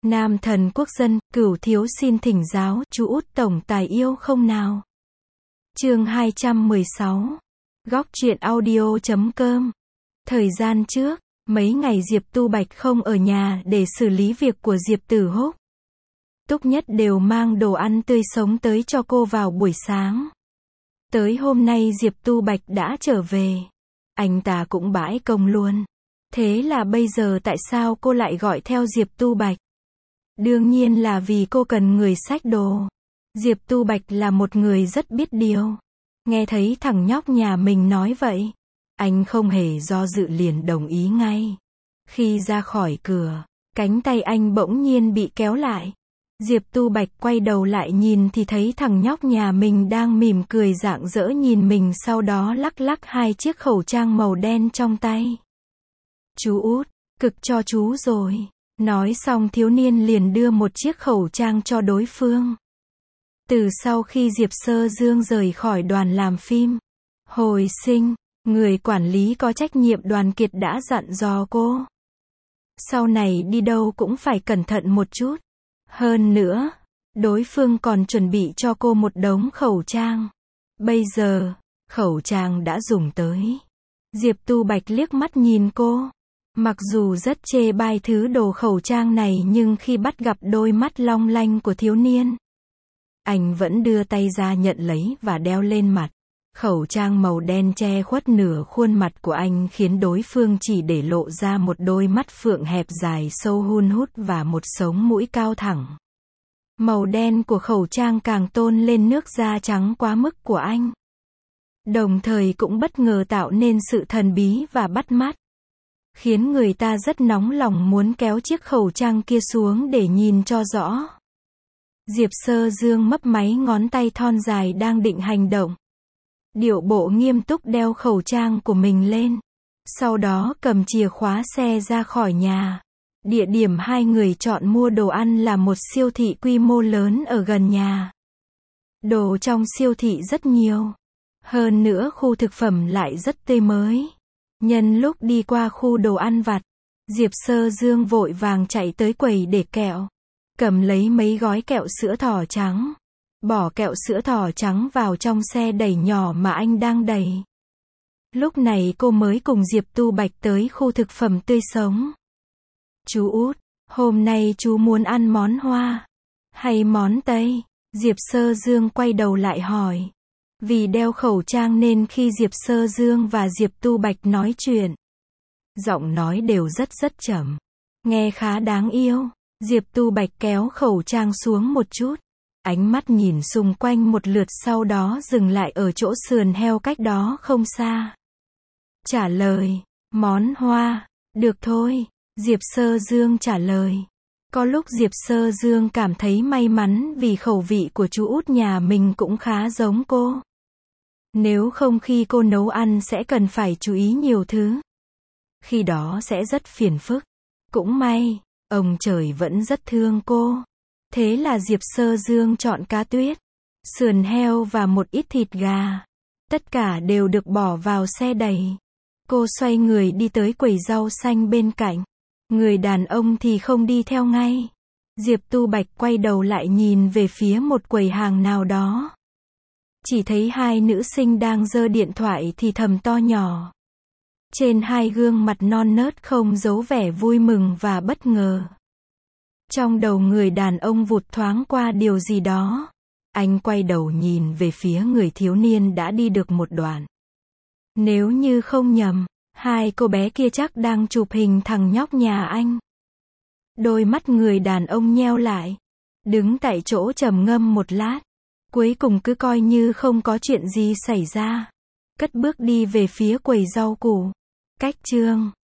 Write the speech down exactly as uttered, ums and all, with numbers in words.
Nam thần quốc dân, cửu thiếu xin thỉnh giáo, chú út tổng tài yêu không nào? Chương hai trăm mười sáu. Góc truyện audio chấm com. Thời gian trước, mấy ngày Diệp Tu Bạch không ở nhà để xử lý việc của Diệp Tử Húc. Túc Nhất đều mang đồ ăn tươi sống tới cho cô vào buổi sáng. Tới hôm nay Diệp Tu Bạch đã trở về. Anh ta cũng bãi công luôn. Thế là bây giờ tại sao cô lại gọi theo Diệp Tu Bạch? Đương nhiên là vì cô cần người xách đồ. Diệp Tu Bạch là một người rất biết điều. Nghe thấy thằng nhóc nhà mình nói vậy, anh không hề do dự liền đồng ý ngay. Khi ra khỏi cửa, cánh tay anh bỗng nhiên bị kéo lại. Diệp Tu Bạch quay đầu lại nhìn thì thấy thằng nhóc nhà mình đang mỉm cười rạng rỡ nhìn mình, sau đó lắc lắc hai chiếc khẩu trang màu đen trong tay. Chú út, cực cho chú rồi. Nói xong thiếu niên liền đưa một chiếc khẩu trang cho đối phương. Từ sau khi Diệp Sơ Dương rời khỏi đoàn làm phim, hồi sinh, người quản lý có trách nhiệm Đoàn Kiệt đã dặn dò cô. Sau này đi đâu cũng phải cẩn thận một chút. Hơn nữa, đối phương còn chuẩn bị cho cô một đống khẩu trang. Bây giờ, khẩu trang đã dùng tới. Diệp Tu Bạch liếc mắt nhìn cô. Mặc dù rất chê bai thứ đồ khẩu trang này nhưng khi bắt gặp đôi mắt long lanh của thiếu niên, anh vẫn đưa tay ra nhận lấy và đeo lên mặt. Khẩu trang màu đen che khuất nửa khuôn mặt của anh khiến đối phương chỉ để lộ ra một đôi mắt phượng hẹp dài sâu hun hút và một sống mũi cao thẳng. Màu đen của khẩu trang càng tôn lên nước da trắng quá mức của anh. Đồng thời cũng bất ngờ tạo nên sự thần bí và bắt mắt, khiến người ta rất nóng lòng muốn kéo chiếc khẩu trang kia xuống để nhìn cho rõ. Diệp Sơ Dương mấp máy ngón tay thon dài đang định hành động. Điệu bộ nghiêm túc đeo khẩu trang của mình lên. Sau đó cầm chìa khóa xe ra khỏi nhà. Địa điểm hai người chọn mua đồ ăn là một siêu thị quy mô lớn ở gần nhà. Đồ trong siêu thị rất nhiều. Hơn nữa khu thực phẩm lại rất tươi mới. Nhân lúc đi qua khu đồ ăn vặt, Diệp Sơ Dương vội vàng chạy tới quầy để kẹo. Cầm lấy mấy gói kẹo sữa thỏ trắng. Bỏ kẹo sữa thỏ trắng vào trong xe đẩy nhỏ mà anh đang đẩy. Lúc này cô mới cùng Diệp Tu Bạch tới khu thực phẩm tươi sống. Chú út, hôm nay chú muốn ăn món Hoa hay món Tây? Diệp Sơ Dương quay đầu lại hỏi. Vì đeo khẩu trang nên khi Diệp Sơ Dương và Diệp Tu Bạch nói chuyện, giọng nói đều rất rất chậm, nghe khá đáng yêu. Diệp Tu Bạch kéo khẩu trang xuống một chút, ánh mắt nhìn xung quanh một lượt sau đó dừng lại ở chỗ sườn heo cách đó không xa. Trả lời, món Hoa, được thôi, Diệp Sơ Dương trả lời. Có lúc Diệp Sơ Dương cảm thấy may mắn vì khẩu vị của chú út nhà mình cũng khá giống cô. Nếu không khi cô nấu ăn sẽ cần phải chú ý nhiều thứ. Khi đó sẽ rất phiền phức. Cũng may, ông trời vẫn rất thương cô. Thế là Diệp Sơ Dương chọn cá tuyết, sườn heo và một ít thịt gà. Tất cả đều được bỏ vào xe đẩy. Cô xoay người đi tới quầy rau xanh bên cạnh. Người đàn ông thì không đi theo ngay. Diệp Tu Bạch quay đầu lại nhìn về phía một quầy hàng nào đó. Chỉ thấy hai nữ sinh đang giơ điện thoại thì thầm to nhỏ. Trên hai gương mặt non nớt không giấu vẻ vui mừng và bất ngờ. Trong đầu người đàn ông vụt thoáng qua điều gì đó. Anh quay đầu nhìn về phía người thiếu niên đã đi được một đoạn. Nếu như không nhầm, hai cô bé kia chắc đang chụp hình thằng nhóc nhà anh. Đôi mắt người đàn ông nheo lại, đứng tại chỗ trầm ngâm một lát. Cuối cùng cứ coi như không có chuyện gì xảy ra. Cất bước đi về phía quầy rau củ. Cách chương